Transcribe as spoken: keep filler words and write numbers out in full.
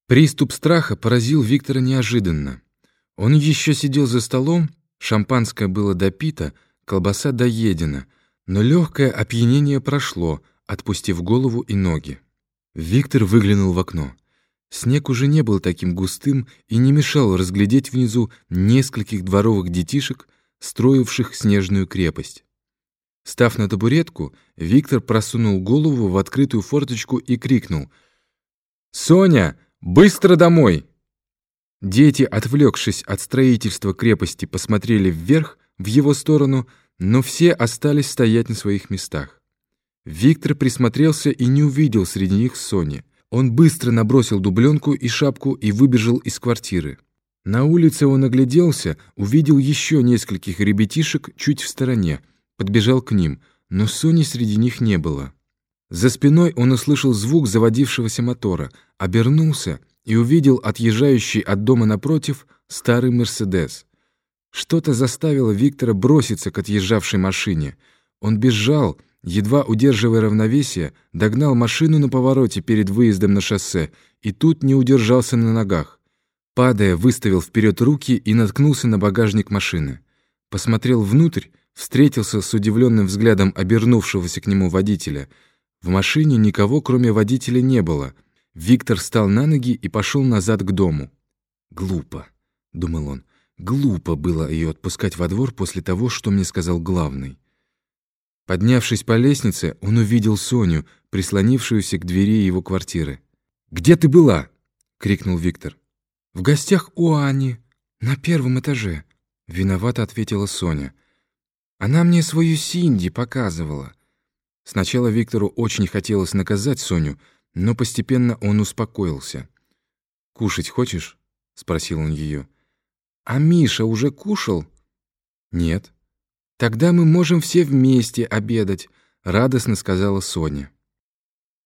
Приступ страха поразил Виктора неожиданно. Он еще сидел за столом, шампанское было допито, колбаса доедена, но легкое опьянение прошло, отпустив голову и ноги. Виктор выглянул в окно. Снег уже не был таким густым и не мешал разглядеть внизу нескольких дворовых детишек, строивших снежную крепость. Став на табуретку, Виктор просунул голову в открытую форточку и крикнул: «Соня, быстро домой!» Дети, отвлекшись от строительства крепости, посмотрели вверх, в его сторону, но все остались стоять на своих местах. Виктор присмотрелся и не увидел среди них Сони. Он быстро набросил дубленку и шапку и выбежал из квартиры. На улице он огляделся, увидел еще нескольких ребятишек чуть в стороне, подбежал к ним, но Сони среди них не было. За спиной он услышал звук заводившегося мотора, обернулся и увидел отъезжающий от дома напротив старый «Мерседес». Что-то заставило Виктора броситься к отъезжавшей машине. Он бежал, едва удерживая равновесие, догнал машину на повороте перед выездом на шоссе и тут не удержался на ногах. Падая, выставил вперед руки и наткнулся на багажник машины. Посмотрел внутрь, встретился с удивленным взглядом обернувшегося к нему водителя. В машине никого, кроме водителя, не было. Виктор встал на ноги и пошел назад к дому. «Глупо», — думал он, — «глупо было ее отпускать во двор после того, что мне сказал главный». Поднявшись по лестнице, он увидел Соню, прислонившуюся к двери его квартиры. «Где ты была?» — крикнул Виктор. «В гостях у Ани, на первом этаже», — виновато ответила Соня. «Она мне свою Синди показывала». Сначала Виктору очень хотелось наказать Соню, но постепенно он успокоился. «Кушать хочешь?» — спросил он ее. «А Миша уже кушал?» «Нет». «Тогда мы можем все вместе обедать», — радостно сказала Соня.